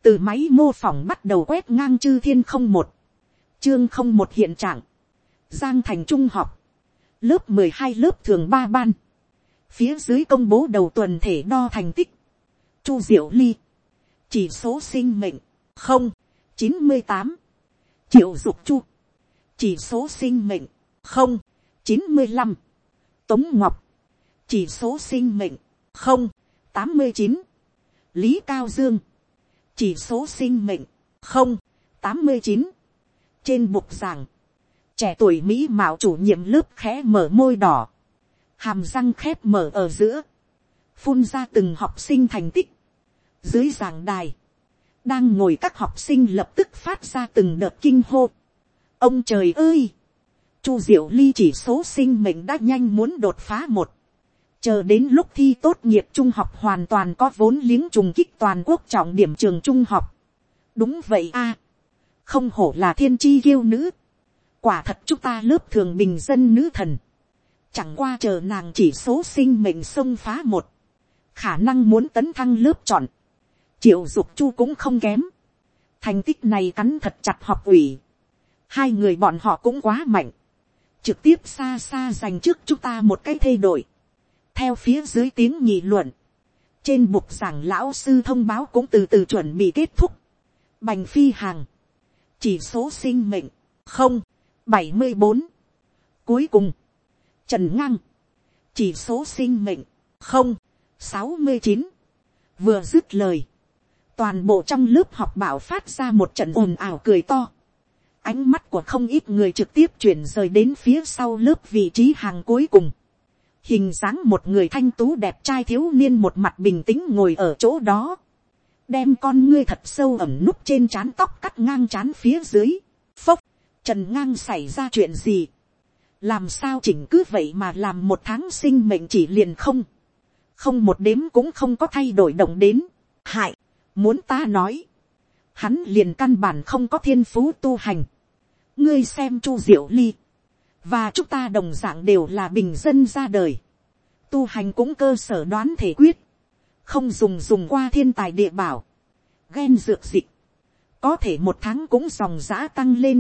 từ máy mô phỏng bắt đầu quét ngang chư thiên không một, chương không một hiện trạng, Giang Thành Trung học, lớp 12 lớp thường 3 ban, phía dưới công bố đầu tuần thể đo thành tích, Chu Diệu Ly, chỉ số sinh mệnh, 0,98, Triệu Dục Chu, chỉ số sinh mệnh, 0,95, Tống Ngọc, chỉ số sinh mệnh, 0,89, Lý Cao Dương, chỉ số sinh mệnh, 0,89. Trên bục giảng, trẻ tuổi mỹ mạo chủ nhiệm lớp khẽ mở môi đỏ, hàm răng khép mở ở giữa, phun ra từng học sinh thành tích. Dưới giảng đài, đang ngồi các học sinh lập tức phát ra từng đợt kinh hô. Ông trời ơi! Chu Diệu Ly chỉ số sinh mệnh đã nhanh muốn đột phá 1. Chờ đến lúc thi tốt nghiệp trung học hoàn toàn có vốn liếng trùng kích toàn quốc trọng điểm trường trung học. Đúng vậy a, không hổ là thiên chi kiêu nữ. Quả thật chúng ta lớp thường bình dân nữ thần. Chẳng qua chờ nàng chỉ số sinh mệnh xông phá 1. Khả năng muốn tấn thăng lớp chọn. Triệu Dục Chu cũng không kém. Thành tích này cắn thật chặt học ủy. Hai người bọn họ cũng quá mạnh. Trực tiếp xa xa giành trước chúng ta một cái thay đổi. Theo phía dưới tiếng nghị luận. Trên bục giảng lão sư thông báo cũng từ từ chuẩn bị kết thúc. Bành Phi Hàng. Chỉ số sinh mệnh. 0,74. Cuối cùng. Trần Ngang. Chỉ số sinh mệnh. 0,69. Vừa dứt lời. Toàn bộ trong lớp học bảo phát ra một trận ồn ào cười to. Ánh mắt của không ít người trực tiếp chuyển rời đến phía sau lớp vị trí hàng cuối cùng. Hình dáng một người thanh tú đẹp trai thiếu niên một mặt bình tĩnh ngồi ở chỗ đó. Đem con ngươi thật sâu ẩm núp trên trán tóc cắt ngang trán phía dưới. Phốc, Trần Ngang xảy ra chuyện gì? Làm sao chỉnh cứ vậy mà làm một tháng sinh mệnh chỉ liền không một đếm cũng không có thay đổi động đến. Hại, muốn ta nói. Hắn liền căn bản không có thiên phú tu hành. Ngươi xem Chu Diệu Ly. Và chúng ta đồng dạng đều là bình dân ra đời. Tu hành cũng cơ sở đoán thể quyết. Không dùng qua thiên tài địa bảo. Ghen dược dịch. Có thể một tháng cũng dòng giã tăng lên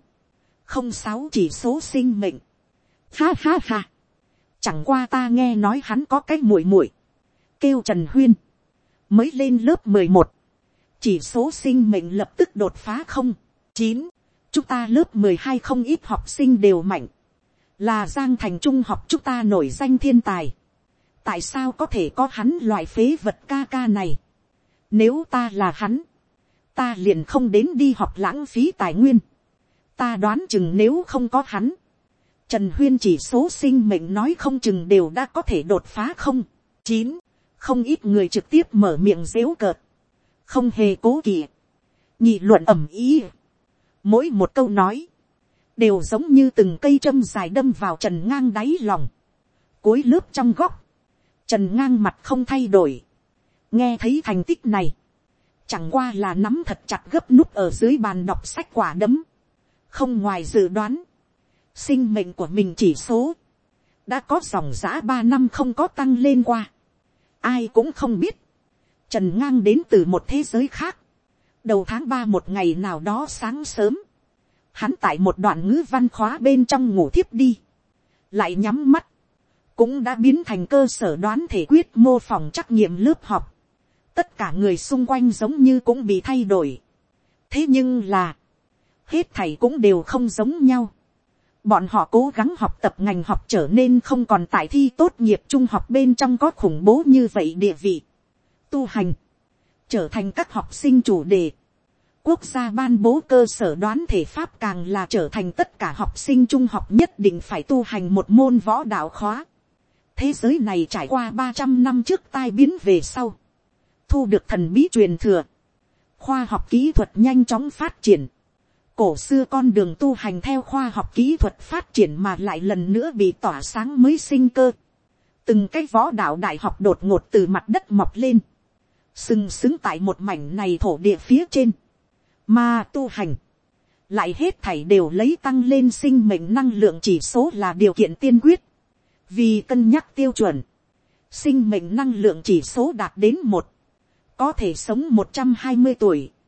0,06 chỉ số sinh mệnh. Ha ha ha. Chẳng qua ta nghe nói hắn có cái muội muội kêu Trần Huyên. Mới lên lớp 11. Chỉ số sinh mệnh lập tức đột phá 0,9. Chúng ta lớp 12 không ít học sinh đều mạnh. Là Giang Thành Trung học chúng ta nổi danh thiên tài. Tại sao có thể có hắn loại phế vật ca ca này? Nếu ta là hắn, ta liền không đến đi học lãng phí tài nguyên. Ta đoán chừng nếu không có hắn, Trần Huyên chỉ số sinh mệnh nói không chừng đều đã có thể đột phá 0,9. Không ít người trực tiếp mở miệng giễu cợt. Không hề cố kỵ. Nghị luận ầm ĩ. Mỗi một câu nói đều giống như từng cây châm dài đâm vào Trần Ngang đáy lòng. Cuối lớp trong góc, Trần Ngang mặt không thay đổi. Nghe thấy thành tích này, chẳng qua là nắm thật chặt gấp nút ở dưới bàn đọc sách quả đấm. Không ngoài dự đoán, sinh mệnh của mình chỉ số đã có dòng dã 3 năm không có tăng lên qua. Ai cũng không biết, Trần Ngang đến từ một thế giới khác. Đầu tháng 3 một ngày nào đó sáng sớm, hắn tại một đoạn ngữ văn khóa bên trong ngủ thiếp đi. Lại nhắm mắt, cũng đã biến thành cơ sở đoán thể quyết mô phỏng trắc nghiệm lớp học. Tất cả người xung quanh giống như cũng bị thay đổi. Thế nhưng là, hết thảy cũng đều không giống nhau. Bọn họ cố gắng học tập ngành học trở nên không còn tại thi tốt nghiệp trung học bên trong có khủng bố như vậy địa vị. Tu hành, trở thành các học sinh chủ đề. Quốc gia ban bố cơ sở đoán thể pháp càng là trở thành tất cả học sinh trung học nhất định phải tu hành một môn võ đạo khóa. Thế giới này trải qua 300 năm trước tai biến về sau. Thu được thần bí truyền thừa. Khoa học kỹ thuật nhanh chóng phát triển. Cổ xưa con đường tu hành theo khoa học kỹ thuật phát triển mà lại lần nữa bị tỏa sáng mới sinh cơ. Từng cái võ đạo đại học đột ngột từ mặt đất mọc lên. Sừng sững tại một mảnh này thổ địa phía trên. Mà tu hành, lại hết thảy đều lấy tăng lên sinh mệnh năng lượng chỉ số là điều kiện tiên quyết. Vì cân nhắc tiêu chuẩn, sinh mệnh năng lượng chỉ số đạt đến 1. Có thể sống 120 tuổi,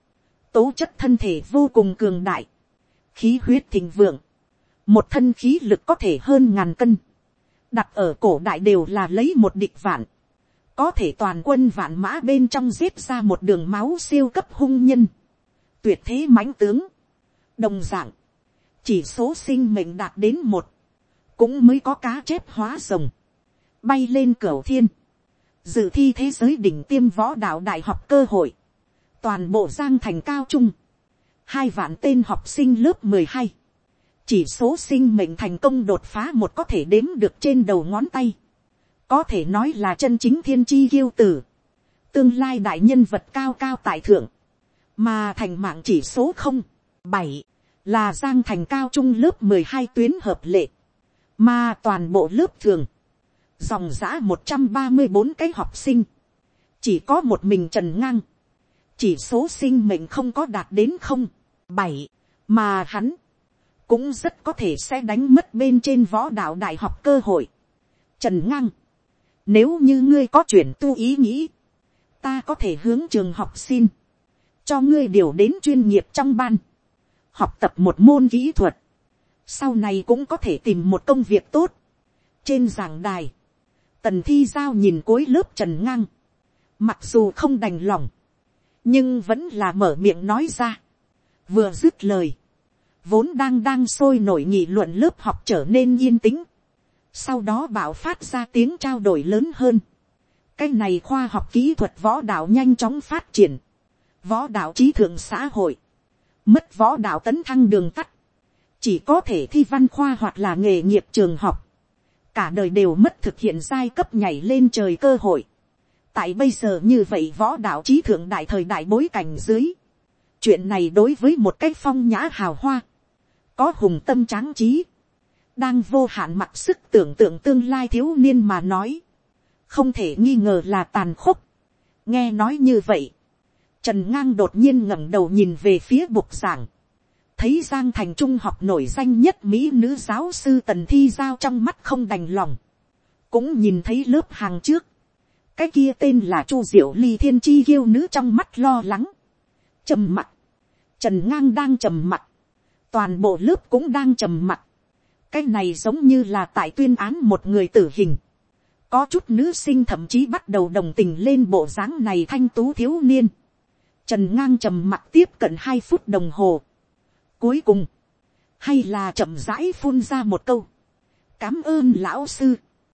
tố chất thân thể vô cùng cường đại, khí huyết thịnh vượng, một thân khí lực có thể hơn 1000 cân, đặt ở cổ đại đều là lấy một địch vạn, có thể toàn quân vạn mã bên trong giết ra một đường máu siêu cấp hung nhân, tuyệt thế mãnh tướng. Đồng dạng, chỉ số sinh mệnh đạt đến 1, cũng mới có cá chép hóa rồng, bay lên cửu thiên, dự thi thế giới đỉnh tiêm võ đạo đại học cơ hội. Toàn bộ Giang Thành cao trung, 2 vạn tên học sinh lớp 12, chỉ số sinh mệnh thành công đột phá 1 có thể đếm được trên đầu ngón tay, có thể nói là chân chính thiên chi kiêu tử, tương lai đại nhân vật cao cao tại thượng. Mà thành mạng chỉ số 07 là Giang Thành cao trung lớp 12 tuyến hợp lệ, mà toàn bộ lớp thường, dòng dã 134 cái học sinh, chỉ có một mình Trần Ngang, chỉ số sinh mệnh không có đạt đến 07, mà hắn cũng rất có thể sẽ đánh mất bên trên võ đạo đại học cơ hội. Trần Ngang, nếu như ngươi có chuyển tu ý nghĩ, ta có thể hướng trường học xin, cho ngươi điều đến chuyên nghiệp trong ban, học tập một môn kỹ thuật, sau này cũng có thể tìm một công việc tốt. Trên giảng đài, Tần Thi Giao nhìn cuối lớp Trần Ngang, mặc dù không đành lòng, nhưng vẫn là mở miệng nói ra. Vừa dứt lời, vốn đang sôi nổi nghị luận lớp học trở nên yên tĩnh, sau đó bạo phát ra tiếng trao đổi lớn hơn. Cái này khoa học kỹ thuật võ đạo nhanh chóng phát triển, võ đạo trí thượng xã hội, mất võ đạo tấn thăng đường tắt, chỉ có thể thi văn khoa hoặc là nghề nghiệp trường học, cả đời đều mất thực hiện giai cấp nhảy lên trời cơ hội. Tại bây giờ như vậy võ đạo trí thượng đại thời đại bối cảnh dưới, chuyện này đối với một cái phong nhã hào hoa, có hùng tâm tráng trí, đang vô hạn mặc sức tưởng tượng tương lai thiếu niên mà nói, không thể nghi ngờ là tàn khốc. Nghe nói như vậy, Trần Ngang đột nhiên ngẩng đầu nhìn về phía bục giảng, thấy Giang Thành trung học nổi danh nhất mỹ nữ giáo sư Tần Thi Giao trong mắt không đành lòng, cũng nhìn thấy lớp hàng trước, cái kia tên là Chu Diệu Ly thiên chi kiêu nữ trong mắt lo lắng, trầm mặc. Trần Ngang đang trầm mặc, toàn bộ lớp cũng đang trầm mặc. Cái này giống như là tại tuyên án một người tử hình. Có chút nữ sinh thậm chí bắt đầu đồng tình lên bộ dáng này thanh tú thiếu niên. Trần Ngang trầm mặc tiếp cận 2 phút đồng hồ. Cuối cùng, hay là chậm rãi phun ra một câu: cảm ơn lão sư,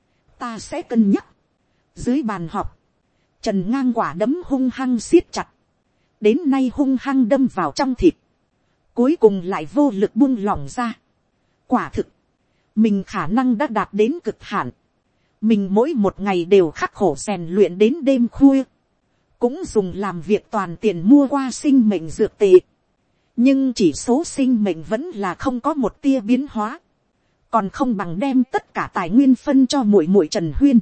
ta sẽ cân nhắc. Dưới bàn họp, Trần Ngang quả đấm hung hăng siết chặt, đến nay hung hăng đâm vào trong thịt, cuối cùng lại vô lực buông lỏng ra. Quả thực, mình khả năng đã đạt đến cực hạn. Mình mỗi một ngày đều khắc khổ rèn luyện đến đêm khuya, cũng dùng làm việc toàn tiền mua qua sinh mệnh dược tệ, nhưng chỉ số sinh mệnh vẫn là không có một tia biến hóa, còn không bằng đem tất cả tài nguyên phân cho muội muội Trần Huyên.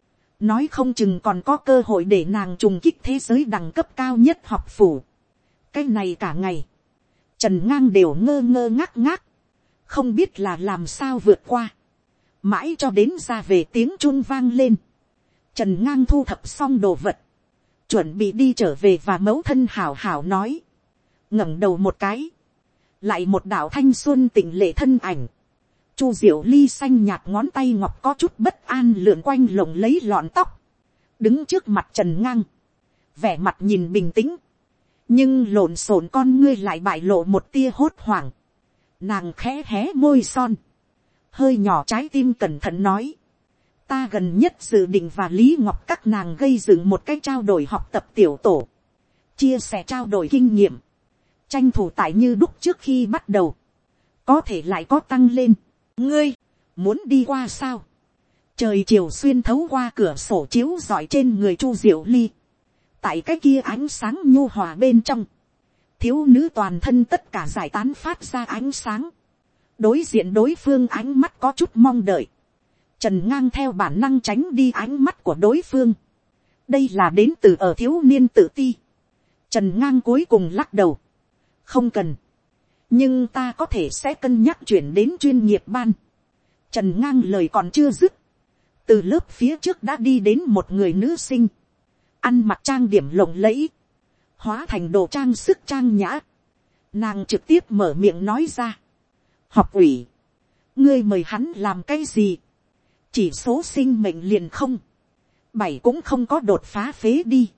Nói không chừng còn có cơ hội để nàng trùng kích thế giới đẳng cấp cao nhất học phủ. Cái này cả ngày, Trần Ngang đều ngơ ngơ ngác ngác, không biết là làm sao vượt qua. Mãi cho đến ra về tiếng chuông vang lên, Trần Ngang thu thập xong đồ vật, chuẩn bị đi trở về và mẫu thân hảo hảo nói. Ngẩng đầu một cái, lại một đạo thanh xuân tịnh lệ thân ảnh. Chu Diệu Ly xanh nhạt ngón tay ngọc có chút bất an lượn quanh lồng lấy lọn tóc, đứng trước mặt Trần Ngang, vẻ mặt nhìn bình tĩnh, nhưng lộn xộn con ngươi lại bại lộ một tia hốt hoảng. Nàng khẽ hé môi son, hơi nhỏ trái tim cẩn thận nói: ta gần nhất dự định và Lý Ngọc các nàng gây dựng một cái trao đổi học tập tiểu tổ, chia sẻ trao đổi kinh nghiệm, tranh thủ tại như đúc trước khi bắt đầu, có thể lại có tăng lên. Ngươi, muốn đi qua sao? Trời chiều xuyên thấu qua cửa sổ chiếu rọi trên người Chu Diệu Ly. Tại cái kia ánh sáng nhu hòa bên trong, thiếu nữ toàn thân tất cả giải tán phát ra ánh sáng. Đối diện đối phương ánh mắt có chút mong đợi. Trần Ngang theo bản năng tránh đi ánh mắt của đối phương. Đây là đến từ ở thiếu niên tự ti. Trần Ngang cuối cùng lắc đầu: không cần, nhưng ta có thể sẽ cân nhắc chuyển đến chuyên nghiệp ban. Trần Ngang lời còn chưa dứt, từ lớp phía trước đã đi đến một người nữ sinh, ăn mặc trang điểm lộng lẫy, hóa thành đồ trang sức trang nhã. Nàng trực tiếp mở miệng nói ra. Học ủy, ngươi mời hắn làm cái gì? Chỉ số sinh mệnh liền không. 7 cũng không có đột phá phế đi.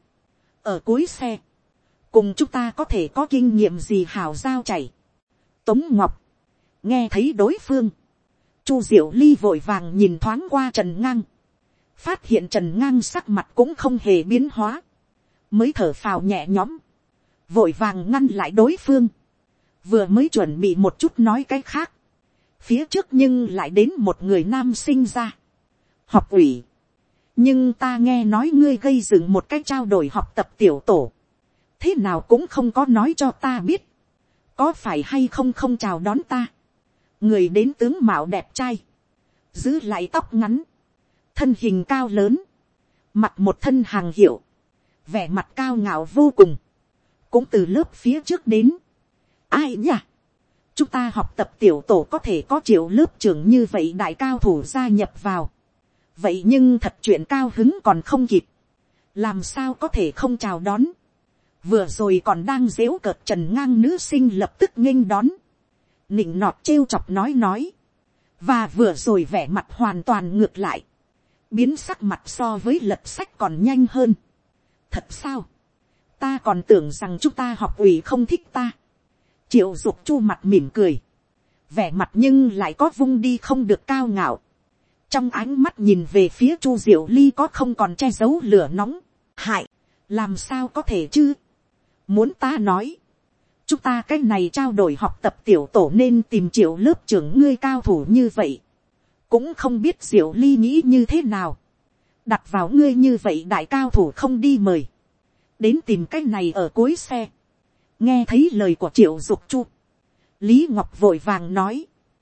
Ở cuối xe, cùng chúng ta có thể có kinh nghiệm gì hào giao chảy. Tống Ngọc, nghe thấy đối phương. Chu Diệu Ly vội vàng nhìn thoáng qua Trần Ngang. Phát hiện Trần Ngang sắc mặt cũng không hề biến hóa. Mới thở phào nhẹ nhõm. Vội vàng ngăn lại đối phương. Vừa mới chuẩn bị một chút nói cái khác. Phía trước nhưng lại đến một người nam sinh ra. Học ủy. Nhưng ta nghe nói ngươi gây dựng một cái trao đổi học tập tiểu tổ. Thế nào cũng không có nói cho ta biết. Có phải hay không không chào đón ta. Người đến tướng mạo đẹp trai. Giữ lại tóc ngắn. Thân hình cao lớn. Mặc một thân hàng hiệu. Vẻ mặt cao ngạo vô cùng. Cũng từ lớp phía trước đến. Ai nhỉ? Chúng ta học tập tiểu tổ có thể có Triệu lớp trưởng như vậy đại cao thủ gia nhập vào. Vậy nhưng thật chuyện cao hứng còn không kịp. Làm sao có thể không chào đón. Vừa rồi còn đang giễu cợt Trần Ngang nữ sinh lập tức nghênh đón. Nịnh nọt trêu chọc nói. Và vừa rồi vẻ mặt hoàn toàn ngược lại. Biến sắc mặt so với lật sách còn nhanh hơn. Thật sao? Ta còn tưởng rằng chúng ta học ủy không thích ta. Triệu Dục Chu mặt mỉm cười. Vẻ mặt nhưng lại có vung đi không được cao ngạo. Trong ánh mắt nhìn về phía Chu Diệu Ly có không còn che giấu lửa nóng. Hại, làm sao có thể chứ? Muốn ta nói. Chúng ta cái này trao đổi học tập tiểu tổ nên tìm Triệu lớp trưởng ngươi cao thủ như vậy. Cũng không biết Diệu Ly nghĩ như thế nào. Đặt vào ngươi như vậy đại cao thủ không đi mời. Đến tìm cái này ở cuối xe. Nghe thấy lời của Triệu Dục Chu. Lý Ngọc vội vàng nói.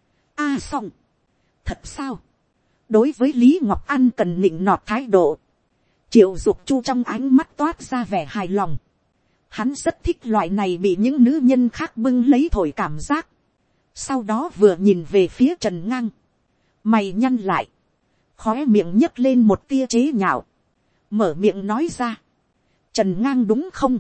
A xong. Thật sao? Đối với Lý Ngọc An cần nịnh nọt thái độ. Triệu Dục Chu trong ánh mắt toát ra vẻ hài lòng. Hắn rất thích loại này bị những nữ nhân khác bưng lấy thổi cảm giác. Sau đó vừa nhìn về phía Trần Ngang. Mày nhăn lại. Khóe miệng nhấc lên một tia chế nhạo. Mở miệng nói ra. Trần Ngang đúng không?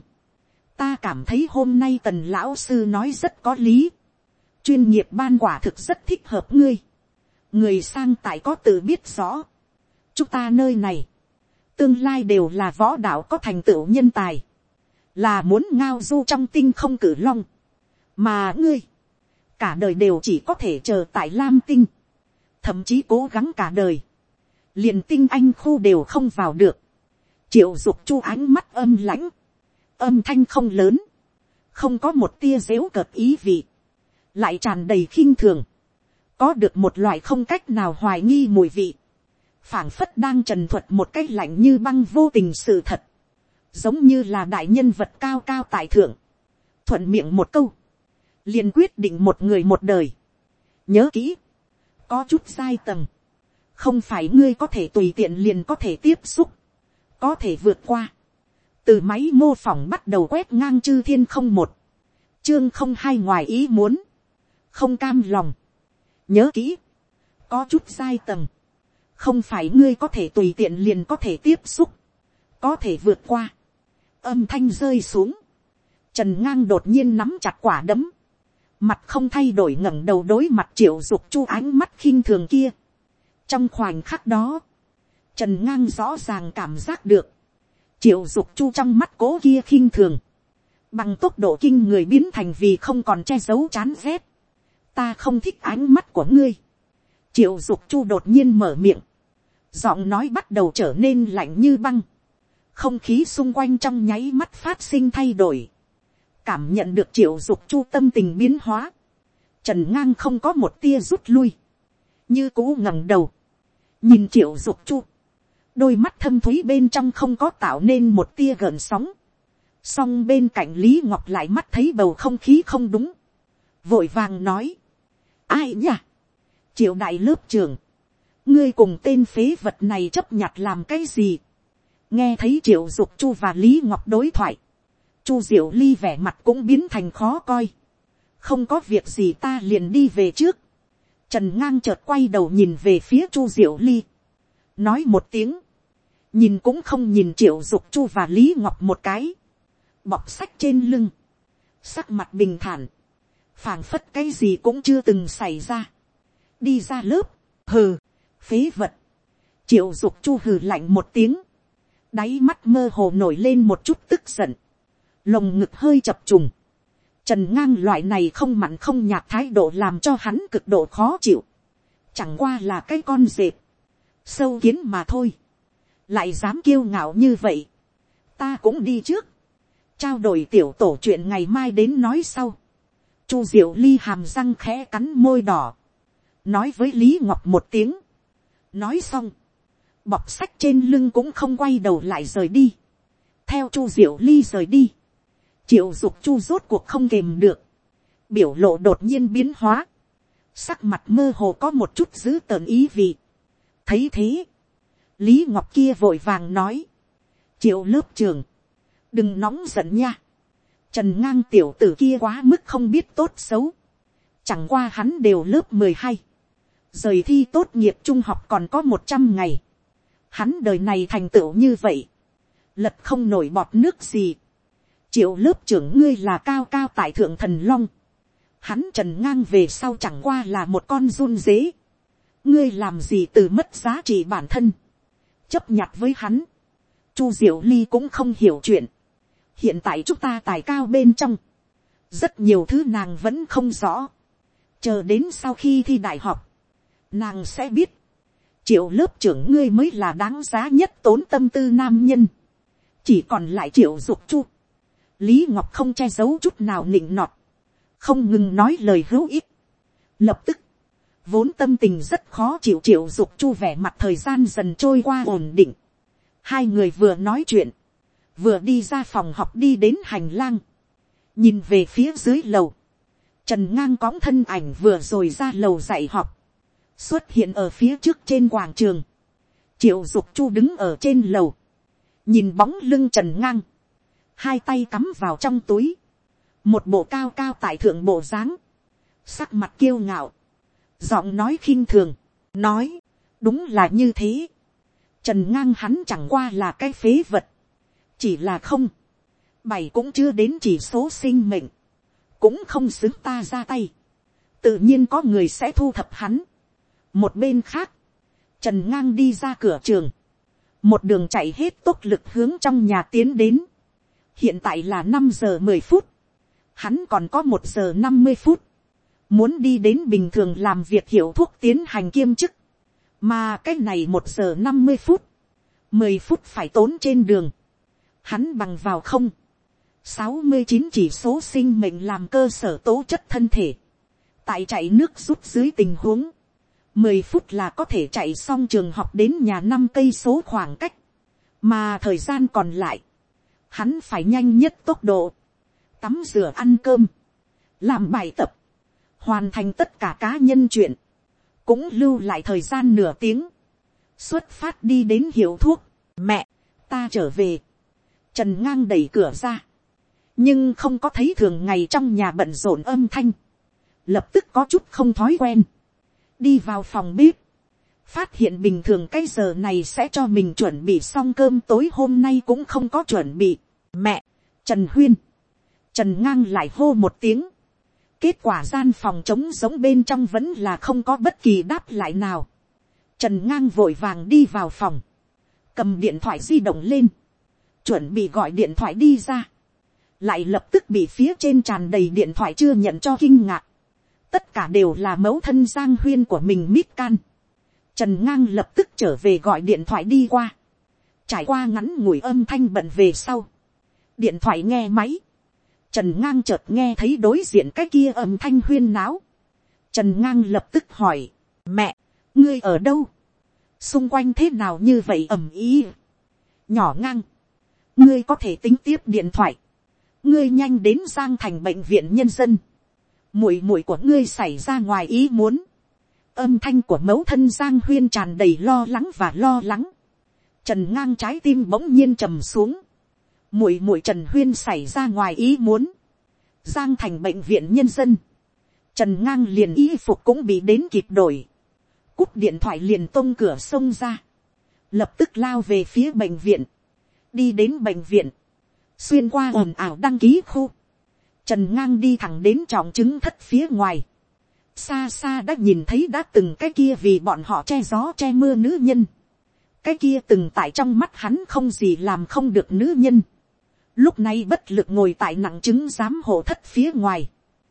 Ta cảm thấy hôm nay Tần lão sư nói rất có lý. Chuyên nghiệp ban quả thực rất thích hợp ngươi. Người sang tại có tự biết rõ. Chúng ta nơi này. Tương lai đều là võ đạo có thành tựu nhân tài. Là muốn ngao du trong tinh không cử long. Mà ngươi. Cả đời đều chỉ có thể chờ tại Lam Tinh. Thậm chí cố gắng cả đời. Liền tinh anh khu đều không vào được. Triệu Dục Chu ánh mắt âm lãnh. Âm thanh không lớn. Không có một tia giễu cợt ý vị. Lại tràn đầy khinh thường. Có được một loại không cách nào hoài nghi mùi vị. Phảng phất đang trần thuật một cách lạnh như băng vô tình sự thật. Giống như là đại nhân vật cao cao tại thượng. Thuận miệng một câu. Liền quyết định một người một đời. Nhớ kỹ. Có chút sai tầng. Không phải ngươi có thể tùy tiện liền có thể tiếp xúc. Có thể vượt qua. Từ máy mô phỏng bắt đầu quét ngang chư thiên không một. Chương không hai ngoài ý muốn. Không cam lòng. Nhớ kỹ. Có chút sai tầng. Không phải ngươi có thể tùy tiện liền có thể tiếp xúc. Có thể vượt qua. Âm thanh rơi xuống. Trần Ngang đột nhiên nắm chặt quả đấm. Mặt không thay đổi ngẩng đầu đối mặt Triệu Dục Chu ánh mắt khinh thường kia. Trong khoảnh khắc đó. Trần Ngang rõ ràng cảm giác được. Triệu Dục Chu trong mắt cố kia khinh thường. Bằng tốc độ kinh người biến thành vì không còn che giấu chán ghét. Ta không thích ánh mắt của ngươi. Triệu Dục Chu đột nhiên mở miệng. Giọng nói bắt đầu trở nên lạnh như băng. Không khí xung quanh trong nháy mắt phát sinh thay đổi. Cảm nhận được Triệu Dục Chu tâm tình biến hóa. Trần Ngang không có một tia rút lui. Như cũ ngẩng đầu. Nhìn Triệu Dục Chu. Đôi mắt thâm thúy bên trong không có tạo nên một tia gợn sóng. Song bên cạnh Lý Ngọc lại mắt thấy bầu không khí không đúng. Vội vàng nói. Ai nhỉ? Triệu đại lớp trưởng. Ngươi cùng tên phế vật này chấp nhặt làm cái gì? Nghe thấy Triệu Dục Chu và Lý Ngọc đối thoại. Chu Diệu Ly vẻ mặt cũng biến thành khó coi. Không có việc gì ta liền đi về trước. Trần Ngang chợt quay đầu nhìn về phía Chu Diệu Ly. Nói một tiếng. Nhìn cũng không nhìn Triệu Dục Chu và Lý Ngọc một cái. bọc sách trên lưng, sắc mặt bình thản, phảng phất cái gì cũng chưa từng xảy ra, đi ra lớp, hừ, phế vật, triệu dục chu hừ lạnh một tiếng, đáy mắt mơ hồ nổi lên một chút tức giận, lồng ngực hơi chập trùng, Trần Ngang loại này không mặn không nhạt thái độ làm cho hắn cực độ khó chịu, chẳng qua là cái con dẹp, sâu kiến mà thôi, lại dám kiêu ngạo như vậy, ta cũng đi trước, trao đổi tiểu tổ chuyện ngày mai đến nói sau. Chu Diệu Ly hàm răng khẽ cắn môi đỏ, nói với Lý Ngọc một tiếng, nói xong, bọc sách trên lưng cũng không quay đầu lại rời đi. Theo Chu Diệu Ly rời đi, Triệu Dục Chu rốt cuộc không kềm được, biểu lộ đột nhiên biến hóa, sắc mặt mơ hồ có một chút dữ tợn ý vị. Thấy thế, Lý Ngọc kia vội vàng nói, Triệu lớp trưởng, đừng nóng giận nha, Trần Ngang tiểu tử kia quá mức không biết tốt xấu, chẳng qua hắn đều lớp 12, rời thi tốt nghiệp trung học còn có 100 ngày, hắn đời này thành tựu như vậy, lật không nổi bọt nước gì. Triệu lớp trưởng ngươi là cao cao tại thượng thần long, hắn Trần Ngang về sau chẳng qua là một con run dế, ngươi làm gì từ mất giá trị bản thân, chấp nhặt với hắn. Chu Diệu Ly cũng không hiểu chuyện, hiện tại chúng ta tài cao bên trong, rất nhiều thứ nàng vẫn không rõ, chờ đến sau khi thi đại học, nàng sẽ biết, Triệu lớp trưởng ngươi mới là đáng giá nhất tốn tâm tư nam nhân, chỉ còn lại Triệu Dục Chu. Lý Ngọc không che giấu chút nào nịnh nọt, không ngừng nói lời hữu ích. Lập tức, vốn tâm tình rất khó chịu Triệu Dục Chu vẻ mặt thời gian dần trôi qua ổn định. Hai người vừa nói chuyện, vừa đi ra phòng học đi đến hành lang, nhìn về phía dưới lầu. Trần Ngang cõng thân ảnh vừa rồi ra lầu dạy học, xuất hiện ở phía trước trên quảng trường. Triệu Dục Chu đứng ở trên lầu, nhìn bóng lưng Trần Ngang, hai tay cắm vào trong túi, một bộ cao cao tại thượng bộ dáng, sắc mặt kiêu ngạo, giọng nói khinh thường, nói, đúng là như thế, Trần Ngang hắn chẳng qua là cái phế vật, chỉ là không, bảy cũng chưa đến chỉ số sinh mệnh, cũng không xứng ta ra tay, tự nhiên có người sẽ thu thập hắn. Một bên khác, Trần Ngang đi ra cửa trường, một đường chạy hết tốc lực hướng trong nhà tiến đến. Hiện tại là 5 giờ 10 phút, hắn còn có 1 giờ 50 phút, muốn đi đến bình thường làm việc hiệu thuốc tiến hành kiêm chức, mà cái này 1 giờ 50 phút, 10 phút phải tốn trên đường, hắn bằng vào không, 69 chỉ số sinh mệnh làm cơ sở tố chất thân thể, tại chạy nước rút dưới tình huống, 10 phút là có thể chạy xong trường học đến nhà 5 cây số khoảng cách, mà thời gian còn lại, hắn phải nhanh nhất tốc độ, tắm rửa ăn cơm, làm bài tập, hoàn thành tất cả cá nhân chuyện, cũng lưu lại thời gian nửa tiếng, xuất phát đi đến hiệu thuốc. Mẹ, ta trở về. Trần Ngang đẩy cửa ra, nhưng không có thấy thường ngày trong nhà bận rộn âm thanh, lập tức có chút không thói quen, đi vào phòng bếp, phát hiện bình thường cái giờ này sẽ cho mình chuẩn bị xong cơm tối, hôm nay cũng không có chuẩn bị. Mẹ, Trần Huyên. Trần Ngang lại hô một tiếng, kết quả gian phòng trống giống bên trong vẫn là không có bất kỳ đáp lại nào. Trần Ngang vội vàng đi vào phòng, cầm điện thoại di động lên, chuẩn bị gọi điện thoại đi ra, lại lập tức bị phía trên tràn đầy điện thoại chưa nhận cho kinh ngạc. Tất cả đều là mẫu thân Giang Huyên của mình Mít Can. Trần Ngang lập tức trở về gọi điện thoại đi qua, trải qua ngắn ngủi âm thanh bận về sau, điện thoại nghe máy. Trần Ngang chợt nghe thấy đối diện cái kia âm thanh huyên náo. Trần Ngang lập tức hỏi, mẹ, ngươi ở đâu? Xung quanh thế nào như vậy ầm ĩ? Nhỏ Ngang, ngươi có thể tính tiếp điện thoại. Ngươi nhanh đến Giang Thành bệnh viện nhân dân. Muội muội của ngươi xảy ra ngoài ý muốn. Âm thanh của mẫu thân Giang Huyên tràn đầy lo lắng và lo lắng. Trần Ngang trái tim bỗng nhiên trầm xuống. Muội muội Trần Huyên xảy ra ngoài ý muốn. Giang Thành bệnh viện nhân dân. Trần Ngang liền y phục cũng bị đến kịp đổi. Cúp điện thoại liền tông cửa xông ra. Lập tức lao về phía bệnh viện. Đi đến bệnh viện. xuyên qua ồn ào đăng ký khu, Trần Ngang đi thẳng đến trọng chứng thất phía ngoài, xa xa đã nhìn thấy đã từng cái kia vì bọn họ che gió che mưa nữ nhân, cái kia từng tại trong mắt hắn không gì làm không được nữ nhân, lúc này bất lực ngồi tại nặng chứng giám hộ thất phía ngoài,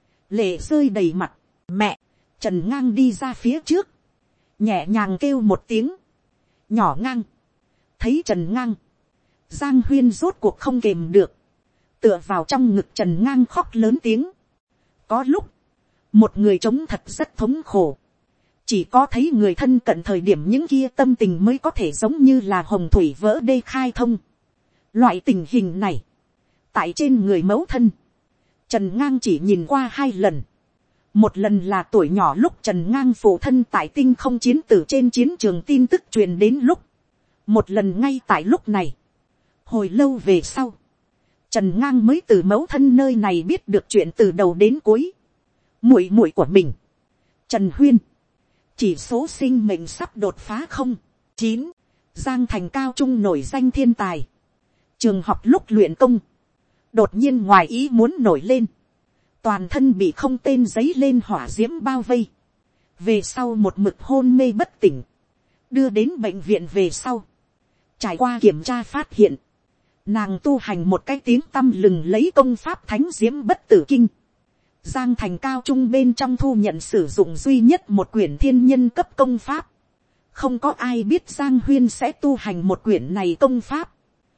lệ rơi đầy mặt. Mẹ, Trần Ngang đi ra phía trước, nhẹ nhàng kêu một tiếng, nhỏ Ngang. Thấy Trần Ngang, Giang Huyên rốt cuộc không kềm được, tựa vào trong ngực Trần Ngang khóc lớn tiếng. Có lúc, một người trống thật rất thống khổ, chỉ có thấy người thân cận thời điểm những kia tâm tình mới có thể giống như là hồng thủy vỡ đê khai thông. Loại tình hình này, tại trên người mẫu thân, Trần Ngang chỉ nhìn qua 2 lần. Một lần là tuổi nhỏ lúc Trần Ngang phụ thân tại tinh không chiến tử trên chiến trường tin tức truyền đến lúc. Một lần ngay tại lúc này. Hồi lâu về sau, Trần Ngang mới từ mẫu thân nơi này biết được chuyện từ đầu đến cuối. Muội muội của mình, Trần Huyên, chỉ số sinh mệnh sắp đột phá 09. Giang Thành cao trung nổi danh thiên tài. Trường học lúc luyện công, đột nhiên ngoài ý muốn nổi lên, toàn thân bị không tên giấy lên hỏa diễm bao vây, về sau một mực hôn mê bất tỉnh, đưa đến bệnh viện về sau, trải qua kiểm tra phát hiện, nàng tu hành một cái tiếng tăm lừng lấy công pháp thánh diễm bất tử kinh. Giang Thành cao trung bên trong thu nhận sử dụng duy nhất một quyển thiên nhân cấp công pháp, không có ai biết Giang Huyên sẽ tu hành một quyển này công pháp.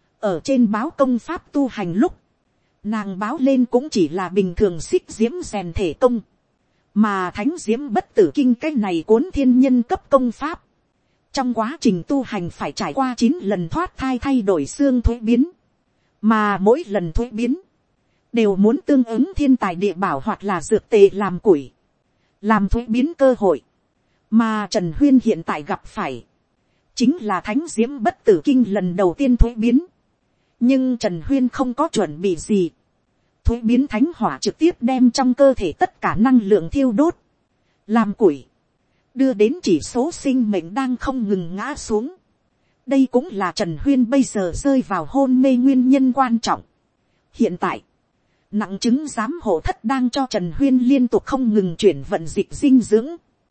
Ở trên báo công pháp tu hành lúc, nàng báo lên cũng chỉ là bình thường xích diễm rèn thể công, mà thánh diễm bất tử kinh cái này cuốn thiên nhân cấp công pháp, trong quá trình tu hành phải trải qua 9 lần thoát thai thay đổi xương thuế biến, mà mỗi lần thuế biến đều muốn tương ứng thiên tài địa bảo hoặc là dược tề làm củi, làm thuế biến cơ hội, mà Trần Huyên hiện tại gặp phải chính là thánh diễm bất tử kinh lần đầu tiên thuế biến. Nhưng Trần Huyên không có chuẩn bị gì, thuế biến thánh hỏa trực tiếp đem trong cơ thể tất cả năng lượng thiêu đốt, làm củi, đưa đến chỉ số sinh mệnh đang không ngừng ngã xuống. Đây cũng là Trần Huyên bây giờ rơi vào hôn mê nguyên nhân quan trọng. Hiện tại, nặng chứng giám hộ thất đang cho Trần Huyên liên tục không ngừng chuyển vận dịch dinh dưỡng,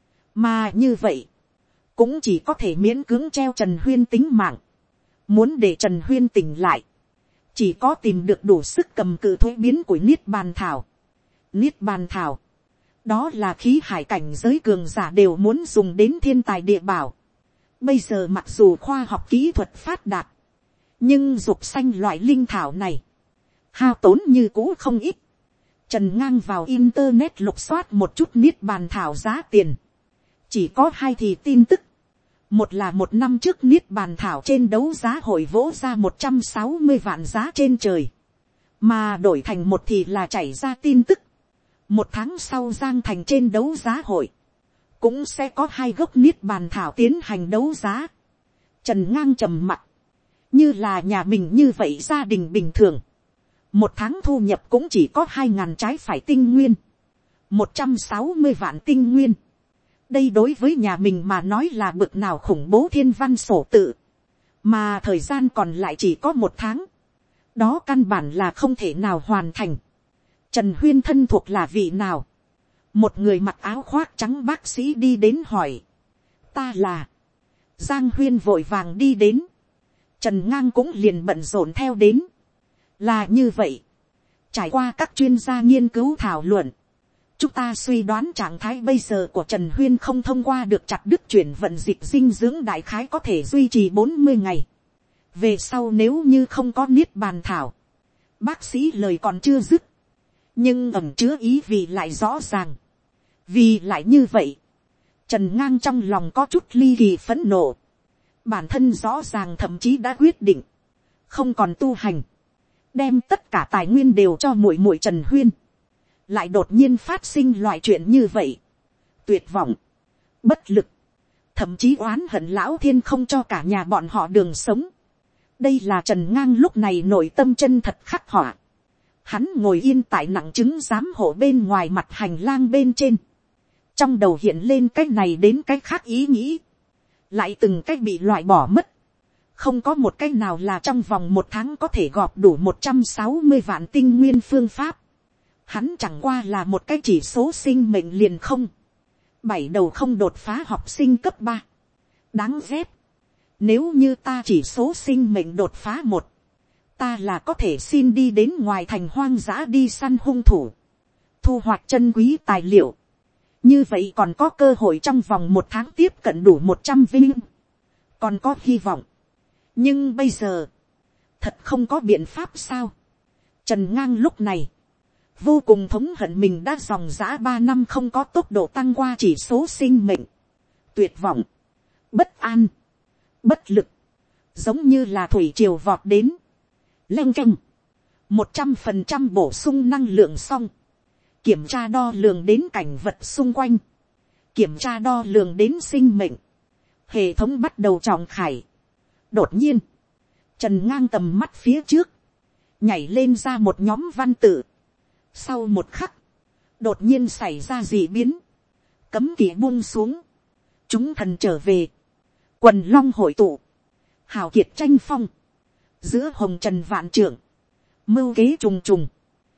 mà như vậy cũng chỉ có thể miễn cưỡng treo Trần Huyên tính mạng. Muốn để Trần Huyên tỉnh lại, chỉ có tìm được đủ sức cầm cự thuế biến của Niết Bàn Thảo. Niết Bàn Thảo, đó là khí hải cảnh giới cường giả đều muốn dùng đến thiên tài địa bảo. Bây giờ mặc dù khoa học kỹ thuật phát đạt, nhưng dục xanh loại linh thảo này, hao tốn như cũ không ít. Trần Ngang vào internet lục soát một chút Niết Bàn Thảo giá tiền, chỉ có 2 thì tin tức. Một là 1 năm trước Niết Bàn Thảo trên đấu giá hội vỗ ra 160 vạn giá trên trời, mà đổi thành một thì là chảy ra tin tức 1 tháng sau Giang Thành trên đấu giá hội cũng sẽ có 2 gốc Niết Bàn Thảo tiến hành đấu giá. Trần Ngang trầm mặc, như là nhà mình như vậy gia đình bình thường, 1 tháng thu nhập cũng chỉ có 2.000 trái phải tinh nguyên, 160 vạn tinh nguyên. Đây đối với nhà mình mà nói là bực nào khủng bố thiên văn sổ tự, mà thời gian còn lại chỉ có 1 tháng, đó căn bản là không thể nào hoàn thành. Trần Huyên thân thuộc là vị nào? Một người mặc áo khoác trắng bác sĩ đi đến hỏi. Ta là. Giang Huyên vội vàng đi đến, Trần Ngang cũng liền bận rộn theo đến. Là như vậy, trải qua các chuyên gia nghiên cứu thảo luận, chúng ta suy đoán trạng thái bây giờ của Trần Huyên không thông qua được chặt đứt chuyển vận dịch dinh dưỡng đại khái có thể duy trì 40 ngày. Về sau nếu như không có Niết Bàn Thảo, bác sĩ lời còn chưa dứt, nhưng ẩn chứa ý vị lại rõ ràng. Vì lại như vậy, Trần Ngang trong lòng có chút ly kỳ phẫn nộ. Bản thân rõ ràng thậm chí đã quyết định không còn tu hành, đem tất cả tài nguyên đều cho muội muội Trần Huyên, lại đột nhiên phát sinh loại chuyện như vậy. Tuyệt vọng, bất lực, thậm chí oán hận lão thiên không cho cả nhà bọn họ đường sống. Đây là Trần Ngang lúc này nội tâm chân thật khắc họa. Hắn ngồi yên tại nặng chứng giám hộ bên ngoài mặt hành lang bên trên, trong đầu hiện lên cái này đến cái khác ý nghĩ, lại từng cách bị loại bỏ mất. không có một cái nào là trong vòng một tháng có thể gọp đủ 160 vạn tinh nguyên phương pháp. Hắn chẳng qua là một cái chỉ số sinh mệnh liền không. 7 đầu không đột phá học sinh cấp 3. Đáng ghét. Nếu như ta chỉ số sinh mệnh đột phá 1, ta là có thể xin đi đến ngoài thành hoang dã đi săn hung thủ, thu hoạch chân quý tài liệu. Như vậy còn có cơ hội trong vòng một tháng tiếp cận đủ 100 vinh. Còn có hy vọng. Nhưng bây giờ, thật không có biện pháp sao. Trần Ngang lúc này, vô cùng thống hận mình đã dòng dã 3 năm không có tốc độ tăng qua chỉ số sinh mệnh. Tuyệt vọng, bất an, bất lực, giống như là thủy triều vọt đến. Leng keng, 100% bổ sung năng lượng xong. Kiểm tra đo lường đến cảnh vật xung quanh. Kiểm tra đo lường đến sinh mệnh. Hệ thống bắt đầu trọng khải. Đột nhiên, Trần Ngang tầm mắt phía trước, nhảy lên ra một nhóm văn tự. Sau một khắc, đột nhiên xảy ra dị biến. Cấm kỵ buông xuống. Chúng thần trở về. Quần long hội tụ. Hào kiệt tranh phong. Giữa hồng trần vạn trưởng. Mưu kế trùng trùng.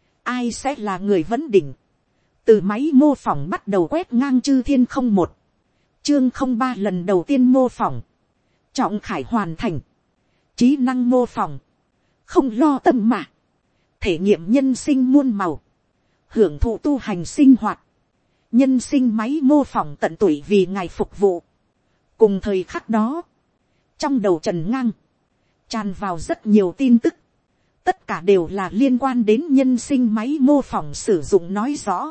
Ai sẽ là người vấn đỉnh. Từ máy mô phỏng bắt đầu quét ngang chư thiên không một. Chương 03 lần đầu tiên mô phỏng. Trọng khải hoàn thành. Trí năng mô phỏng. Không lo tâm mà. Thể nghiệm nhân sinh muôn màu. Hưởng thụ tu hành sinh hoạt. Nhân sinh máy mô phỏng tận tuổi vì ngài phục vụ. Cùng thời khắc đó, trong đầu Trần Ngang tràn vào rất nhiều tin tức. Tất cả đều là liên quan đến nhân sinh máy mô phỏng sử dụng nói rõ.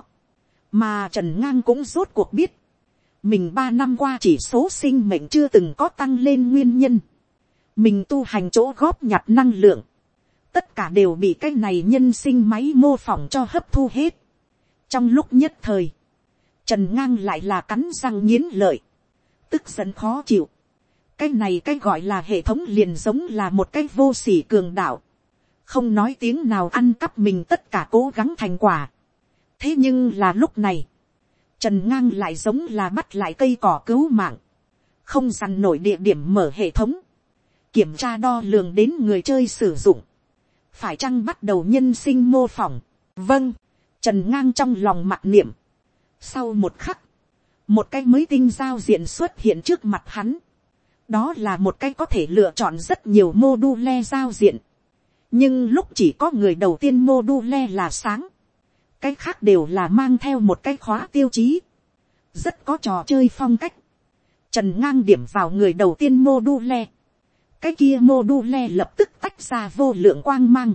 Mà Trần Ngang cũng rốt cuộc biết. Mình 3 năm qua chỉ số sinh mệnh chưa từng có tăng lên nguyên nhân. Mình tu hành chỗ góp nhặt năng lượng. Tất cả đều bị cái này nhân sinh máy mô phỏng cho hấp thu hết. Trong lúc nhất thời, Trần Ngang lại là cắn răng nghiến lợi. Tức giận khó chịu. Cái này cái gọi là hệ thống liền giống là một cái vô sỉ cường đạo. Không nói tiếng nào ăn cắp mình tất cả cố gắng thành quả. Thế nhưng là lúc này, Trần Ngang lại giống là bắt lại cây cỏ cứu mạng. Không dằn nổi địa điểm mở hệ thống. Kiểm tra đo lường đến người chơi sử dụng. Phải chăng bắt đầu nhân sinh mô phỏng? Vâng, Trần Ngang trong lòng mặc niệm. Sau một khắc, một cái mới tinh giao diện xuất hiện trước mặt hắn. Đó là một cái có thể lựa chọn rất nhiều module giao diện. Nhưng lúc chỉ có người đầu tiên module là sáng. Cái khác đều là mang theo một cái khóa tiêu chí. Rất có trò chơi phong cách. Trần Ngang điểm vào người đầu tiên module. Cái kia module lập tức tách ra vô lượng quang mang.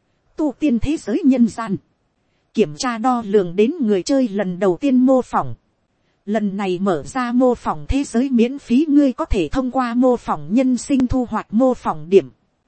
Tu tiên thế giới nhân gian. Kiểm tra đo lường đến người chơi lần đầu tiên mô phỏng. Lần này mở ra mô phỏng thế giới miễn phí, ngươi có thể thông qua mô phỏng nhân sinh thu hoạch mô phỏng điểm.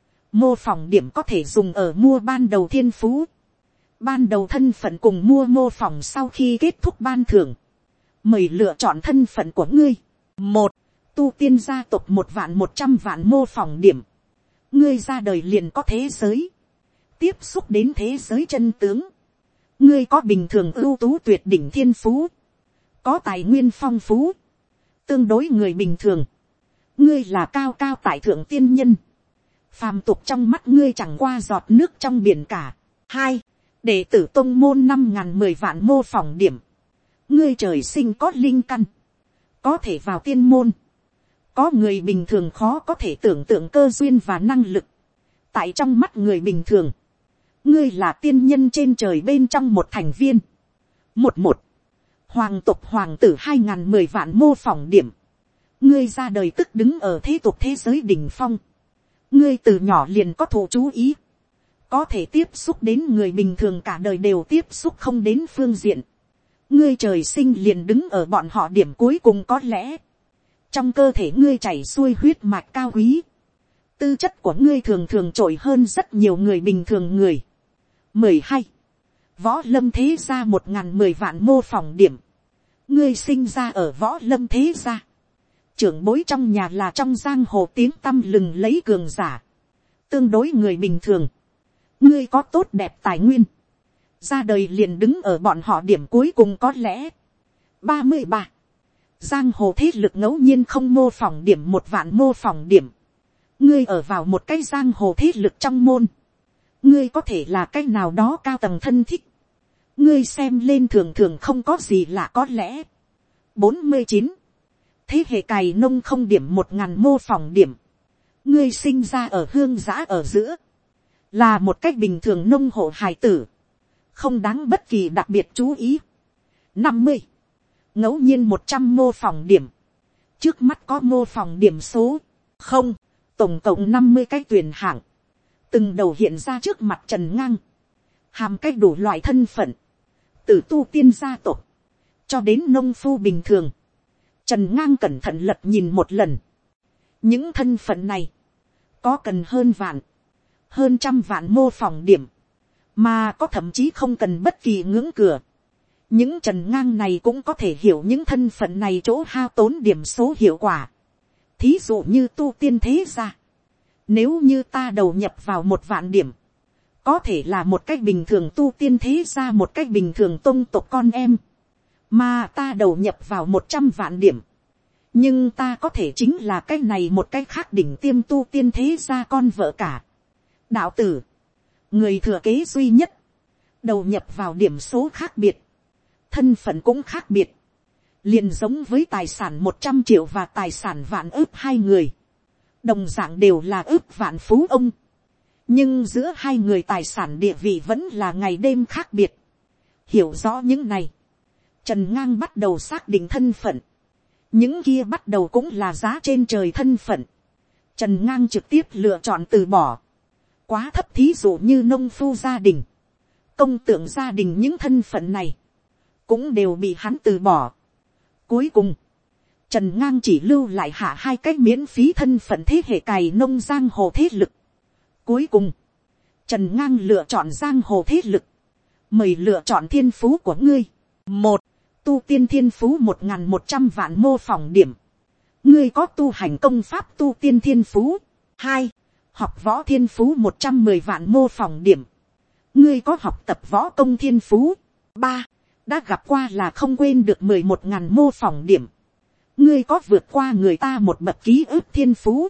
Mô phỏng điểm có thể dùng ở mua ban đầu thiên phú. Ban đầu thân phận cùng mua mô phỏng sau khi kết thúc ban thưởng. Mời lựa chọn thân phận của ngươi. 1. Tu tiên gia tộc 1.100.000 mô phỏng điểm. Ngươi ra đời liền có thế giới. Tiếp xúc đến thế giới chân tướng. Ngươi có bình thường ưu tú tuyệt đỉnh thiên phú. Có tài nguyên phong phú. Tương đối người bình thường. Ngươi là cao cao tại thượng tiên nhân. Phàm tục trong mắt ngươi chẳng qua giọt nước trong biển cả. 2. Đệ tử tông môn 5.010 mô phỏng điểm. Ngươi trời sinh có linh căn. Có thể vào tiên môn. Có người bình thường khó có thể tưởng tượng cơ duyên và năng lực. Tại trong mắt người bình thường. Ngươi là tiên nhân trên trời bên trong một thành viên. 1. Hoàng tộc hoàng tử 2.010 mô phỏng điểm. Ngươi ra đời tức đứng ở thế tục thế giới đỉnh phong. Ngươi từ nhỏ liền có thụ chú ý. Có thể tiếp xúc đến người bình thường cả đời đều tiếp xúc không đến phương diện. Ngươi trời sinh liền đứng ở bọn họ điểm cuối cùng có lẽ. Trong cơ thể ngươi chảy xuôi huyết mạch cao quý. Tư chất của ngươi thường thường trội hơn rất nhiều người bình thường người. 12. Võ lâm thế gia 1.010 mô phỏng điểm. Ngươi sinh ra ở võ lâm thế gia. Trưởng bối trong nhà là trong giang hồ tiếng tăm lừng lấy cường giả. Tương đối người bình thường. Ngươi có tốt đẹp tài nguyên. Ra đời liền đứng ở bọn họ điểm cuối cùng có lẽ. 33. Giang hồ thế lực ngẫu nhiên không mô phỏng điểm 1.000 mô phỏng điểm. ngươi ở vào một cái giang hồ thế lực trong môn, ngươi có thể là cái nào đó cao tầng thân thích, ngươi xem lên thường thường không có gì lạ có lẽ. 49. Thế hệ cày nông không điểm 1000 mô phỏng điểm, ngươi sinh ra ở hương giã ở giữa, là một cách bình thường nông hộ hài tử, không đáng bất kỳ đặc biệt chú ý. 50. Ngẫu nhiên 100 mô phỏng điểm, trước mắt có mô phỏng điểm số không, tổng cộng 50 cái tuyển hạng, từng đầu hiện ra trước mặt Trần Ngang, hàm cách đủ loại thân phận, từ tu tiên gia tộc cho đến nông phu bình thường. Trần Ngang cẩn thận lật nhìn một lần, những thân phận này có cần hơn vạn, hơn trăm vạn mô phỏng điểm, mà có thậm chí không cần bất kỳ ngưỡng cửa. Những Trần Ngang này cũng có thể hiểu những thân phận này chỗ hao tốn điểm số hiệu quả. Thí dụ như tu tiên thế gia, nếu như ta đầu nhập vào 1 vạn điểm, có thể là một cách bình thường tu tiên thế gia, một cách bình thường tông tộc con em, mà ta đầu nhập vào 100 vạn điểm, nhưng ta có thể chính là cái này một cái khác đỉnh tiêm tu tiên thế gia con vợ cả, đạo tử, người thừa kế duy nhất, đầu nhập vào điểm số khác biệt, thân phận cũng khác biệt, liền giống với tài sản 100 triệu và tài sản vạn ước hai người, đồng dạng đều là ước vạn phú ông, nhưng giữa hai người tài sản địa vị vẫn là ngày đêm khác biệt. Hiểu rõ những này, Trần Ngang bắt đầu xác định thân phận, những kia bắt đầu cũng là giá trên trời thân phận. Trần Ngang trực tiếp lựa chọn từ bỏ, quá thấp, thí dụ như nông phu gia đình, công tượng gia đình, những thân phận này cũng đều bị hắn từ bỏ. Cuối cùng, Trần Ngang chỉ lưu lại hạ 2 cái miễn phí thân phận thế hệ cày nông giang hồ thế lực. Cuối cùng, Trần Ngang lựa chọn giang hồ thế lực. Mời lựa chọn thiên phú của ngươi. 1. Tu tiên thiên phú 1100 vạn mô phỏng điểm. Ngươi có tu hành công pháp tu tiên thiên phú. 2. Học võ thiên phú 110 vạn mô phỏng điểm. Ngươi có học tập võ công thiên phú. 3. Đã gặp qua là không quên được 11.000 mô phỏng điểm. Ngươi có vượt qua người ta một bậc ký ức thiên phú.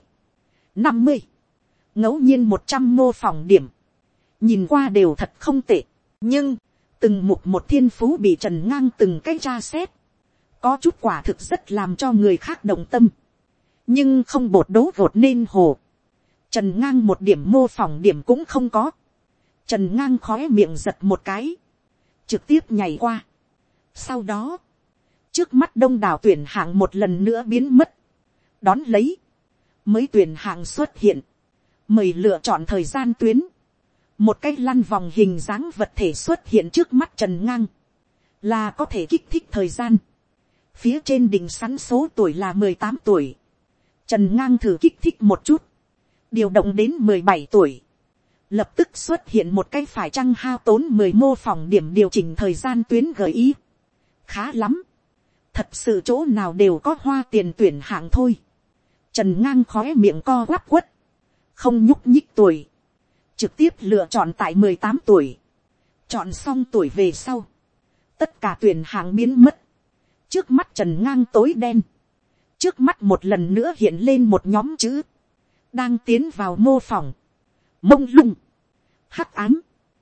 50. Ngẫu nhiên 100 mô phỏng điểm. Nhìn qua đều thật không tệ. Nhưng, từng mục một thiên phú bị Trần Ngang từng cái tra xét. Có chút quả thực rất làm cho người khác động tâm. Nhưng không bột đấu vột nên hồ. Trần Ngang một điểm mô phỏng điểm cũng không có. Trần Ngang khóe miệng giật một cái, trực tiếp nhảy qua. Sau đó, trước mắt đông đảo tuyển hạng một lần nữa biến mất. Đón lấy, mới tuyển hạng xuất hiện. Mời lựa chọn thời gian tuyến. Một cái lăn vòng hình dáng vật thể xuất hiện trước mắt Trần Ngang, là có thể kích thích thời gian. Phía trên đỉnh sắn số tuổi là 18 tuổi. Trần Ngang thử kích thích một chút, điều động đến 17 tuổi. Lập tức xuất hiện một cái phải chăng hao tốn 10 mô phỏng điểm điều chỉnh thời gian tuyến gợi ý. Khá lắm. Thật sự chỗ nào đều có hoa tiền tuyển hạng thôi. Trần Ngang khóe miệng co quắp quất, không nhúc nhích tuổi. Trực tiếp lựa chọn tại 18 tuổi. Chọn xong tuổi về sau, tất cả tuyển hạng biến mất. Trước mắt Trần Ngang tối đen. Trước mắt một lần nữa hiện lên một nhóm chữ. Đang tiến vào mô phỏng. Mông lung, hắc ám,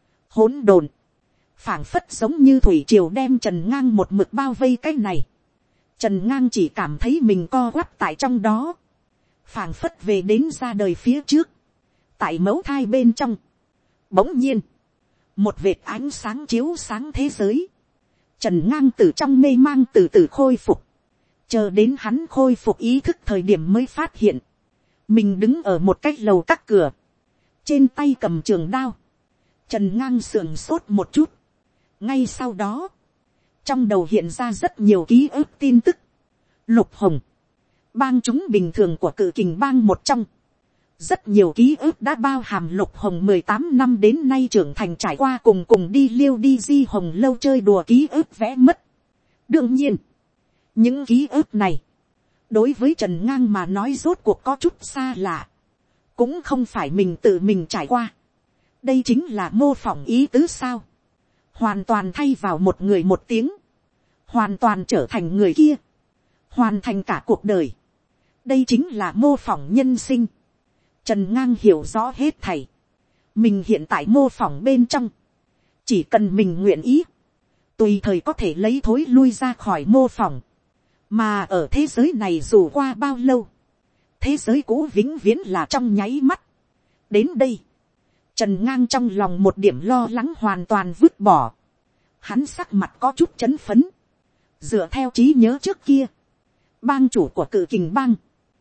hỗn độn, phảng phất giống như thủy triều đem Trần Ngang một mực bao vây cái này. Trần Ngang chỉ cảm thấy mình co quắp tại trong đó, phảng phất về đến ra đời phía trước. Tại mẫu thai bên trong, bỗng nhiên một vệt ánh sáng chiếu sáng thế giới. Trần Ngang từ trong mê mang từ từ khôi phục, chờ đến hắn khôi phục ý thức thời điểm mới phát hiện mình đứng ở một cái lầu các cửa, trên tay cầm trường đao. Trần Ngang sườn sốt một chút. Ngay sau đó, trong đầu hiện ra rất nhiều ký ức tin tức. Lục Hồng, bang chúng bình thường của Cự Kình bang một trong. Rất nhiều ký ức đã bao hàm Lục Hồng 18 năm đến nay trưởng thành trải qua cùng đi liêu đi di hồng lâu chơi đùa ký ức vẽ mất. Đương nhiên, những ký ức này, đối với Trần Ngang mà nói rốt cuộc có chút xa lạ. Cũng không phải mình tự mình trải qua. Đây chính là mô phỏng ý tứ sao. Hoàn toàn thay vào một người một tiếng. Hoàn toàn trở thành người kia. Hoàn thành cả cuộc đời. Đây chính là mô phỏng nhân sinh. Trần Ngang hiểu rõ hết thảy. Mình hiện tại mô phỏng bên trong. Chỉ cần mình nguyện ý. Tùy thời có thể lấy thối lui ra khỏi mô phỏng. Mà ở thế giới này dù qua bao lâu. Thế giới cũ vĩnh viễn là trong nháy mắt. Đến đây. Trần Ngang trong lòng một điểm lo lắng hoàn toàn vứt bỏ. Hắn sắc mặt có chút chấn phấn. Dựa theo trí nhớ trước kia. Bang chủ của Cự Kình Bang.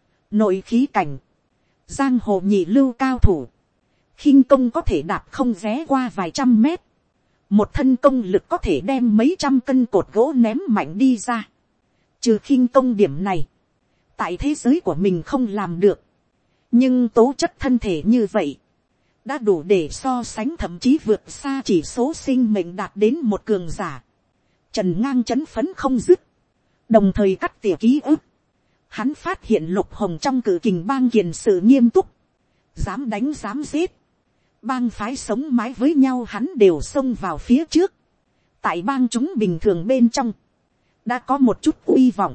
Nội khí cảnh. Giang hồ nhị lưu cao thủ. Khinh công có thể đạp không ré qua vài trăm mét. Một thân công lực có thể đem mấy trăm cân cột gỗ ném mạnh đi ra. Trừ khinh công điểm này. Tại thế giới của mình không làm được. Nhưng tố chất thân thể như vậy. Đã đủ để so sánh thậm chí vượt xa chỉ số sinh mệnh đạt đến một cường giả. Trần Ngang chấn phấn không dứt. Đồng thời cắt tỉa ký ức. Hắn phát hiện Lục Hồng trong Cự Kình Bang kiền sự nghiêm túc. Dám đánh dám giết. Bang phái sống mái với nhau hắn đều xông vào phía trước. Tại bang chúng bình thường bên trong. Đã có một chút uy vọng.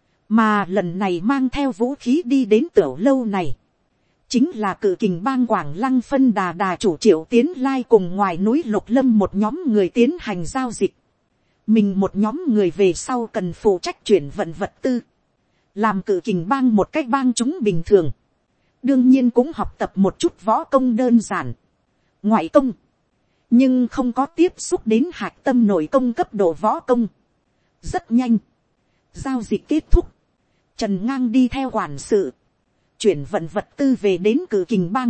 Mà lần này mang theo vũ khí đi đến Tiểu Lâu này. Chính là Cự Kình Bang Quảng Lăng phân đà chủ Triệu Tiến Lai cùng ngoài núi Lục Lâm một nhóm người tiến hành giao dịch. Mình một nhóm người về sau cần phụ trách chuyển vận vật tư. Làm Cự Kình Bang một cách bang chúng bình thường. Đương nhiên cũng học tập một chút võ công đơn giản. Ngoại công. Nhưng không có tiếp xúc đến hạch tâm nội công cấp độ võ công. Rất nhanh. Giao dịch kết thúc. Trần Ngang đi theo quản sự. Chuyển vận vật tư về đến Cự Kình Bang.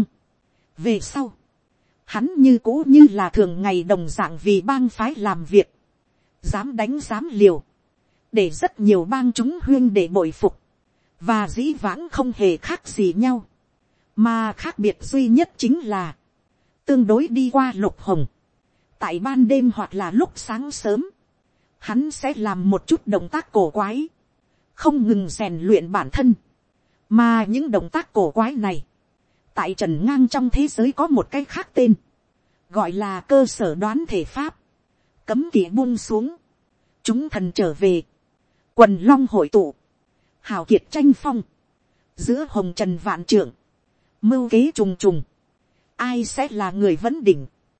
Về sau. Hắn như cũ như là thường ngày đồng dạng vì bang phái làm việc. Dám đánh dám liều. Để rất nhiều bang chúng huyên để bội phục. Và dĩ vãng không hề khác gì nhau. Mà khác biệt duy nhất chính là. Tương đối đi qua Lục Hồng. Tại ban đêm hoặc là lúc sáng sớm. Hắn sẽ làm một chút động tác cổ quái. Không ngừng rèn luyện bản thân. Mà những động tác cổ quái này. Tại Trần Ngang trong thế giới có một cái khác tên. Gọi là cơ sở đoán thể pháp. Cấm kỵ buông xuống. Chúng thần trở về. Quần long hội tụ. Hào kiệt tranh phong. Giữa hồng trần vạn trượng. Mưu kế trùng trùng. Ai sẽ là người vấn đỉnh.